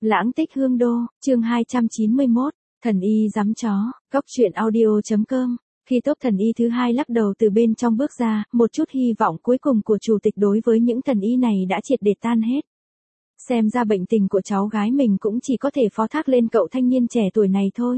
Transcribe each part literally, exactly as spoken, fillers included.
Lãng tích hương đô, chương hai trăm chín mươi mốt, thần y giám chó, cóc truyện audio.com. Khi tốp thần y thứ hai lắc đầu từ bên trong bước ra, một chút hy vọng cuối cùng của chủ tịch đối với những thần y này đã triệt để tan hết. Xem ra bệnh tình của cháu gái mình cũng chỉ có thể phó thác lên cậu thanh niên trẻ tuổi này thôi.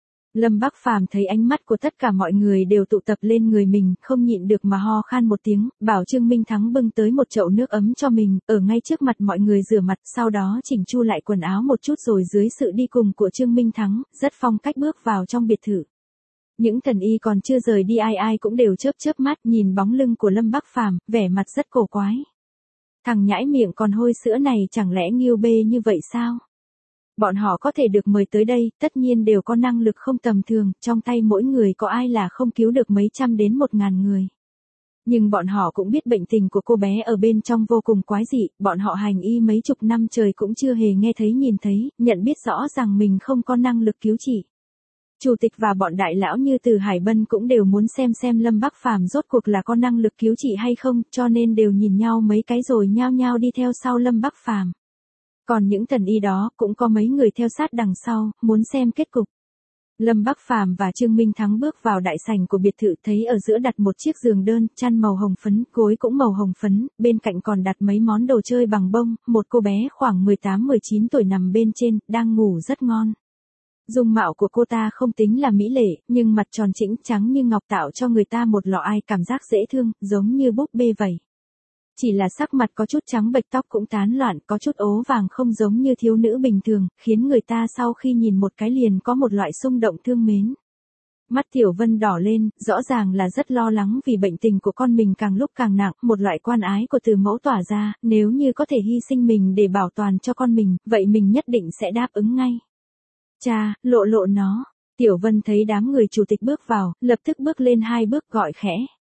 Lâm Bắc Phàm thấy ánh mắt của tất cả mọi người đều tụ tập lên người mình, không nhịn được mà ho khan một tiếng, bảo Trương Minh Thắng bưng tới một chậu nước ấm cho mình, ở ngay trước mặt mọi người rửa mặt, sau đó chỉnh chu lại quần áo một chút rồi dưới sự đi cùng của Trương Minh Thắng, rất phong cách bước vào trong biệt thự. Những thần y còn chưa rời đi ai ai cũng đều chớp chớp mắt nhìn bóng lưng của Lâm Bắc Phàm, vẻ mặt rất cổ quái. Thằng nhãi miệng còn hôi sữa này chẳng lẽ nghiêu bê như vậy sao? Bọn họ có thể được mời tới đây, tất nhiên đều có năng lực không tầm thường, trong tay mỗi người có ai là không cứu được mấy trăm đến một ngàn người. Nhưng bọn họ cũng biết bệnh tình của cô bé ở bên trong vô cùng quái dị, bọn họ hành y mấy chục năm trời cũng chưa hề nghe thấy nhìn thấy, nhận biết rõ rằng mình không có năng lực cứu trị. Chủ tịch và bọn đại lão như Từ Hải Bân cũng đều muốn xem xem Lâm Bắc Phàm rốt cuộc là có năng lực cứu trị hay không, cho nên đều nhìn nhau mấy cái rồi nhao nhao đi theo sau Lâm Bắc Phàm. Còn những thần y đó cũng có mấy người theo sát đằng sau, muốn xem kết cục. Lâm Bắc Phàm và Trương Minh Thắng bước vào đại sảnh của biệt thự, thấy ở giữa đặt một chiếc giường đơn, chăn màu hồng phấn, gối cũng màu hồng phấn, bên cạnh còn đặt mấy món đồ chơi bằng bông, một cô bé khoảng mười tám mười chín tuổi nằm bên trên, đang ngủ rất ngon. Dung mạo của cô ta không tính là mỹ lệ, nhưng mặt tròn trĩnh trắng như ngọc tạo cho người ta một lọ ai cảm giác dễ thương, giống như búp bê vậy. Chỉ là sắc mặt có chút trắng bệch, tóc cũng tán loạn, có chút ố vàng không giống như thiếu nữ bình thường, khiến người ta sau khi nhìn một cái liền có một loại xung động thương mến. Mắt Tiểu Vân đỏ lên, rõ ràng là rất lo lắng vì bệnh tình của con mình càng lúc càng nặng, một loại quan ái của Từ Mẫu tỏa ra, nếu như có thể hy sinh mình để bảo toàn cho con mình, vậy mình nhất định sẽ đáp ứng ngay. Cha, lộ lộ nó. Tiểu Vân thấy đám người chủ tịch bước vào, lập tức bước lên hai bước gọi khẽ.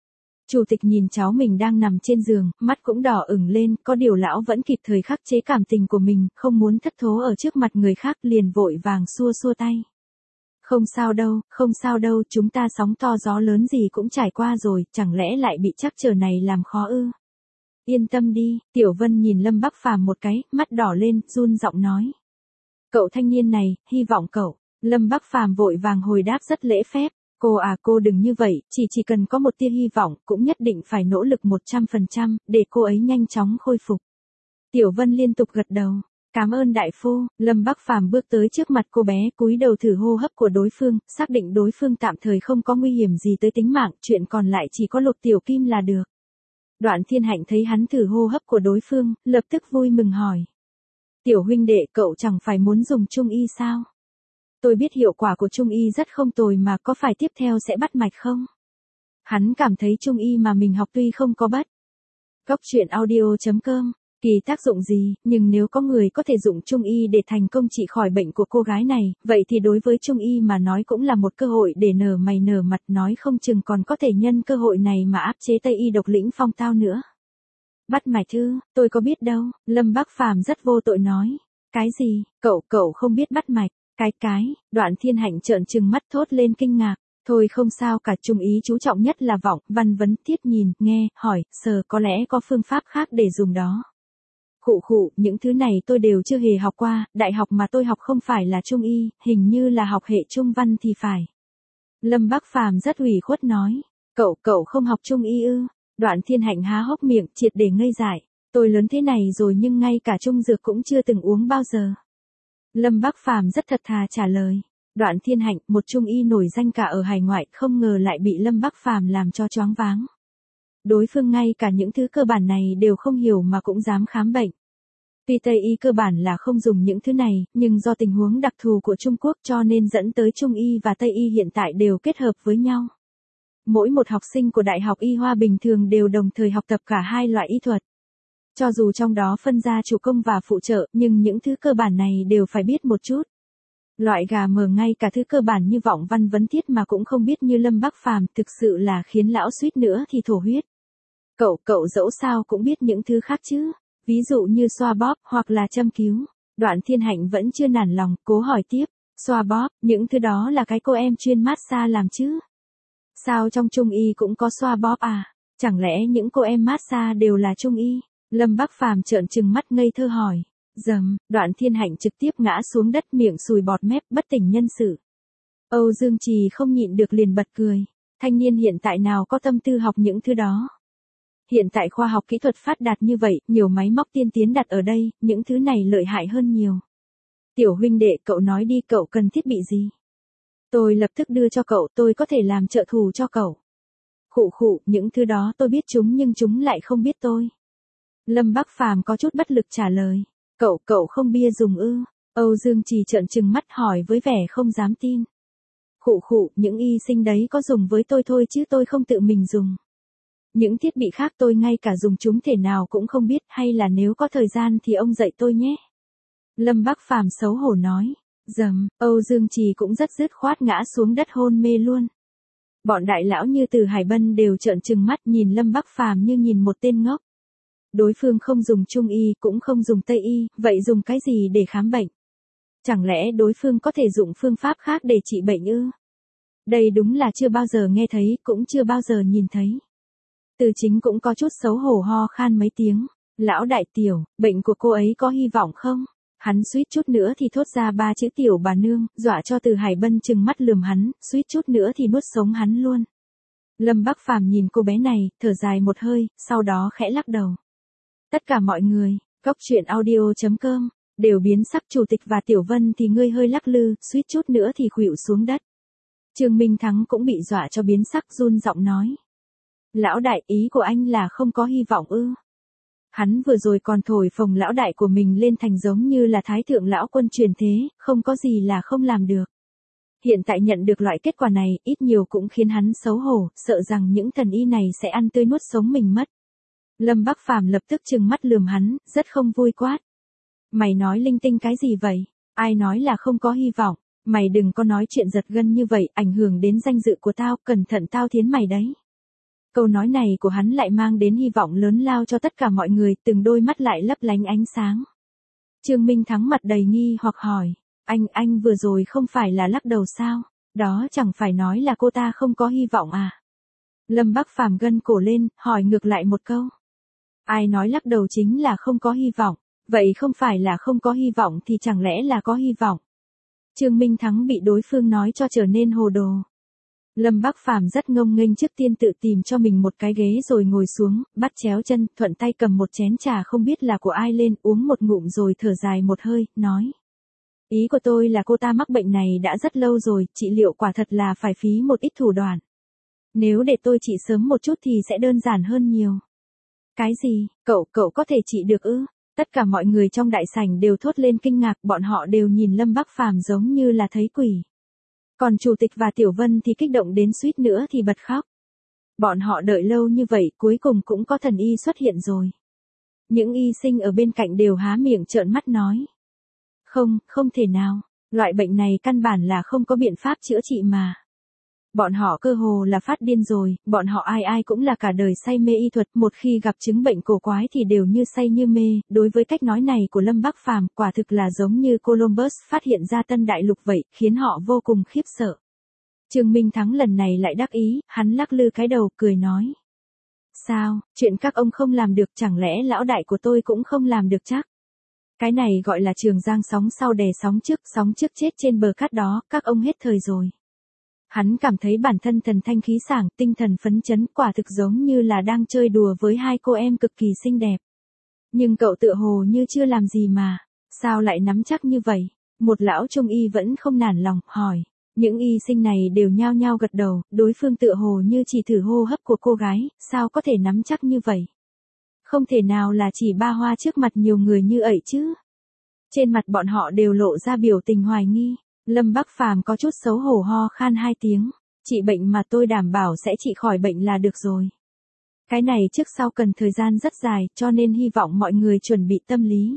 Chủ tịch nhìn cháu mình đang nằm trên giường, mắt cũng đỏ ửng lên, có điều lão vẫn kịp thời khắc chế cảm tình của mình, không muốn thất thố ở trước mặt người khác, liền vội vàng xua xua tay. Không sao đâu, không sao đâu, chúng ta sóng to gió lớn gì cũng trải qua rồi, chẳng lẽ lại bị trắc trở này làm khó ư? Yên tâm đi, Tiểu Vân nhìn Lâm Bắc Phàm một cái, mắt đỏ lên, run giọng nói. Cậu thanh niên này, hy vọng cậu. Lâm Bắc Phàm vội vàng hồi đáp rất lễ phép. Cô à, cô đừng như vậy, chỉ chỉ cần có một tia hy vọng, cũng nhất định phải nỗ lực một trăm phần trăm, để cô ấy nhanh chóng khôi phục. Tiểu Vân liên tục gật đầu. Cảm ơn đại phu. Lâm Bắc Phàm bước tới trước mặt cô bé, cúi đầu thử hô hấp của đối phương, xác định đối phương tạm thời không có nguy hiểm gì tới tính mạng, chuyện còn lại chỉ có Lục Tiểu Kim là được. Đoạn Thiên Hạnh thấy hắn thử hô hấp của đối phương, lập tức vui mừng hỏi. Tiểu huynh đệ, cậu chẳng phải muốn dùng trung y sao? Tôi biết hiệu quả của trung y rất không tồi mà, có phải tiếp theo sẽ bắt mạch không? Hắn cảm thấy trung y mà mình học tuy không có bắt. Cóc truyện audio.com, kỳ tác dụng gì, nhưng nếu có người có thể dụng trung y để thành công trị khỏi bệnh của cô gái này, vậy thì đối với trung y mà nói cũng là một cơ hội để nở mày nở mặt, nói không chừng còn có thể nhân cơ hội này mà áp chế Tây y độc lĩnh Phong Tao nữa. Bắt mạch thư, tôi có biết đâu, Lâm Bắc Phàm rất vô tội nói. Cái gì, cậu, cậu không biết bắt mạch, cái cái, Đoạn Thiên Hạnh trợn trừng mắt thốt lên kinh ngạc. Thôi không sao cả, trung ý chú trọng nhất là vọng, văn vấn, thiết nhìn, nghe, hỏi, sờ, có lẽ có phương pháp khác để dùng đó. Khụ khụ, những thứ này tôi đều chưa hề học qua, đại học mà tôi học không phải là trung y, hình như là học hệ trung văn thì phải. Lâm Bắc Phàm rất ủy khuất nói, cậu, cậu không học trung y ư? Đoạn Thiên Hạnh há hốc miệng, triệt để ngây dại. Tôi lớn thế này rồi nhưng ngay cả trung dược cũng chưa từng uống bao giờ. Lâm Bắc Phàm rất thật thà trả lời. Đoạn Thiên Hạnh, một trung y nổi danh cả ở hải ngoại, không ngờ lại bị Lâm Bắc Phàm làm cho choáng váng. Đối phương ngay cả những thứ cơ bản này đều không hiểu mà cũng dám khám bệnh. Tuy Tây y cơ bản là không dùng những thứ này, nhưng do tình huống đặc thù của Trung Quốc cho nên dẫn tới trung y và Tây y hiện tại đều kết hợp với nhau. Mỗi một học sinh của Đại học Y Hoa bình thường đều đồng thời học tập cả hai loại y thuật. Cho dù trong đó phân ra chủ công và phụ trợ, nhưng những thứ cơ bản này đều phải biết một chút. Loại gà mờ ngay cả thứ cơ bản như vọng văn vấn thiết mà cũng không biết như Lâm Bắc Phàm, thực sự là khiến lão suýt nữa thì thổ huyết. Cậu, cậu dẫu sao cũng biết những thứ khác chứ, ví dụ như xoa bóp hoặc là châm cứu. Đoạn Thiên Hạnh vẫn chưa nản lòng, cố hỏi tiếp, xoa bóp, những thứ đó là cái cô em chuyên massage làm chứ? Sao trong trung y cũng có xoa bóp à? Chẳng lẽ những cô em massage đều là trung y? Lâm Bắc Phàm trợn trừng mắt ngây thơ hỏi. Dầm, Đoạn Thiên Hạnh trực tiếp ngã xuống đất miệng sùi bọt mép bất tỉnh nhân sự. Âu Dương Trì không nhịn được liền bật cười. Thanh niên hiện tại nào có tâm tư học những thứ đó. Hiện tại khoa học kỹ thuật phát đạt như vậy, nhiều máy móc tiên tiến đặt ở đây, những thứ này lợi hại hơn nhiều. Tiểu huynh đệ, cậu nói đi, cậu cần thiết bị gì? Tôi lập tức đưa cho cậu, tôi có thể làm trợ thủ cho cậu. Khụ khụ, những thứ đó tôi biết chúng nhưng chúng lại không biết tôi. Lâm Bắc Phàm có chút bất lực trả lời. Cậu, cậu không bia dùng ư? Âu Dương Trì trợn trừng mắt hỏi với vẻ không dám tin. Khụ khụ, những y sinh đấy có dùng với tôi thôi chứ tôi không tự mình dùng. Những thiết bị khác tôi ngay cả dùng chúng thể nào cũng không biết, hay là nếu có thời gian thì ông dạy tôi nhé. Lâm Bắc Phàm xấu hổ nói. Dầm, Âu Dương Trì cũng rất dứt khoát ngã xuống đất hôn mê luôn. Bọn đại lão như Từ Hải Bân đều trợn trừng mắt nhìn Lâm Bắc Phàm như nhìn một tên ngốc. Đối phương không dùng Trung y cũng không dùng Tây y, vậy dùng cái gì để khám bệnh? Chẳng lẽ đối phương có thể dùng phương pháp khác để trị bệnh ư? Đây đúng là chưa bao giờ nghe thấy, cũng chưa bao giờ nhìn thấy. Từ Chính cũng có chút xấu hổ ho khan mấy tiếng. Lão đại Tiểu, bệnh của cô ấy có hy vọng không? Hắn suýt chút nữa thì thốt ra ba chữ Tiểu bà nương, dọa cho Từ Hải Bân trừng mắt lườm hắn, suýt chút nữa thì nuốt sống hắn luôn. Lâm Bắc Phàm nhìn cô bé này, thở dài một hơi, sau đó khẽ lắc đầu. Tất cả mọi người, Cốc Truyện Audio chấm com, đều biến sắc. Chủ tịch và Tiểu Vân thì ngươi hơi lắc lư, suýt chút nữa thì khuỵu xuống đất. Trương Minh Thắng cũng bị dọa cho biến sắc, run giọng nói. Lão đại, ý của anh là không có hy vọng ư? Hắn vừa rồi còn thổi phồng lão đại của mình lên thành giống như là thái thượng lão quân truyền thế, không có gì là không làm được. Hiện tại nhận được loại kết quả này, ít nhiều cũng khiến hắn xấu hổ, sợ rằng những thần y này sẽ ăn tươi nuốt sống mình mất. Lâm Bắc Phàm lập tức trừng mắt lườm hắn, rất không vui quát. Mày nói linh tinh cái gì vậy? Ai nói là không có hy vọng? Mày đừng có nói chuyện giật gân như vậy, ảnh hưởng đến danh dự của tao, cẩn thận tao thiến mày đấy. Câu nói này của hắn lại mang đến hy vọng lớn lao cho tất cả mọi người, từng đôi mắt lại lấp lánh ánh sáng. Trương Minh Thắng mặt đầy nghi hoặc hỏi, anh, anh vừa rồi không phải là lắc đầu sao? Đó chẳng phải nói là cô ta không có hy vọng à? Lâm Bắc Phàm gân cổ lên, hỏi ngược lại một câu. Ai nói lắc đầu chính là không có hy vọng, vậy không phải là không có hy vọng thì chẳng lẽ là có hy vọng? Trương Minh Thắng bị đối phương nói cho trở nên hồ đồ. Lâm Bắc Phàm rất ngông nghênh, trước tiên tự tìm cho mình một cái ghế rồi ngồi xuống, bắt chéo chân, thuận tay cầm một chén trà không biết là của ai lên, uống một ngụm rồi thở dài một hơi, nói. Ý của tôi là cô ta mắc bệnh này đã rất lâu rồi, trị liệu quả thật là phải phí một ít thủ đoạn. Nếu để tôi trị sớm một chút thì sẽ đơn giản hơn nhiều. Cái gì, cậu, cậu có thể trị được ư? Tất cả mọi người trong đại sảnh đều thốt lên kinh ngạc, bọn họ đều nhìn Lâm Bắc Phàm giống như là thấy quỷ. Còn Chủ tịch và Tiểu Vân thì kích động đến suýt nữa thì bật khóc. Bọn họ đợi lâu như vậy, cuối cùng cũng có thần y xuất hiện rồi. Những y sinh ở bên cạnh đều há miệng trợn mắt nói. Không, không thể nào, loại bệnh này căn bản là không có biện pháp chữa trị mà. Bọn họ cơ hồ là phát điên rồi, bọn họ ai ai cũng là cả đời say mê y thuật, một khi gặp chứng bệnh cổ quái thì đều như say như mê. Đối với cách nói này của Lâm Bắc Phàm, quả thực là giống như Columbus phát hiện ra tân đại lục vậy, khiến họ vô cùng khiếp sợ. Trương Minh Thắng lần này lại đắc ý, hắn lắc lư cái đầu, cười nói. Sao, chuyện các ông không làm được, chẳng lẽ lão đại của tôi cũng không làm được chắc? Cái này gọi là Trường Giang sóng sau đè sóng trước, sóng trước chết trên bờ cát đó, các ông hết thời rồi. Hắn cảm thấy bản thân thần thanh khí sảng, tinh thần phấn chấn, quả thực giống như là đang chơi đùa với hai cô em cực kỳ xinh đẹp. Nhưng cậu tựa hồ như chưa làm gì mà, sao lại nắm chắc như vậy? Một lão trung y vẫn không nản lòng, hỏi. Những y sinh này đều nhao nhao gật đầu, đối phương tựa hồ như chỉ thử hô hấp của cô gái, sao có thể nắm chắc như vậy? Không thể nào là chỉ ba hoa trước mặt nhiều người như vậy chứ? Trên mặt bọn họ đều lộ ra biểu tình hoài nghi. Lâm Bắc Phàm có chút xấu hổ ho khan hai tiếng, trị bệnh mà tôi đảm bảo sẽ trị khỏi bệnh là được rồi. Cái này trước sau cần thời gian rất dài, cho nên hy vọng mọi người chuẩn bị tâm lý.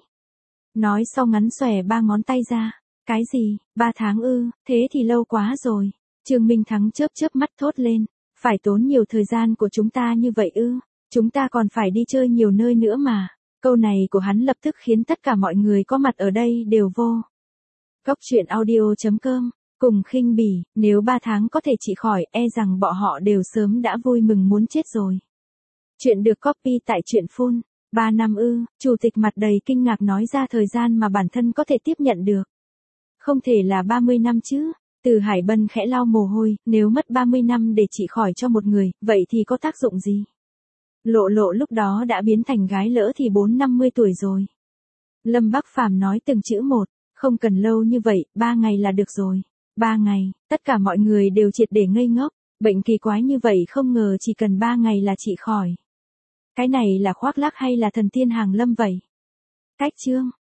Nói sau ngắn xòe ba ngón tay ra, cái gì, ba tháng ư, thế thì lâu quá rồi. Trương Minh Thắng chớp chớp mắt thốt lên, phải tốn nhiều thời gian của chúng ta như vậy ư, chúng ta còn phải đi chơi nhiều nơi nữa mà. Câu này của hắn lập tức khiến tất cả mọi người có mặt ở đây đều vô. Cốc Truyện Audio chấm com, cùng khinh bỉ, nếu ba tháng có thể trị khỏi, e rằng bọn họ đều sớm đã vui mừng muốn chết rồi. Chuyện được copy tại truyện phun Ba năm ư, chủ tịch mặt đầy kinh ngạc nói ra thời gian mà bản thân có thể tiếp nhận được. Không thể là ba mươi năm chứ. Từ Hải Bân khẽ lau mồ hôi, nếu mất ba mươi năm để trị khỏi cho một người, vậy thì có tác dụng gì? Lộ Lộ lúc đó đã biến thành gái lỡ thì bốn năm mươi tuổi rồi. Lâm Bắc Phàm nói từng chữ một, không cần lâu như vậy, ba ngày là được rồi. Ba ngày, tất cả mọi người đều triệt để ngây ngốc, bệnh kỳ quái như vậy không ngờ chỉ cần ba ngày là trị khỏi. Cái này là khoác lác hay là thần tiên hàng lâm vậy? Cách chương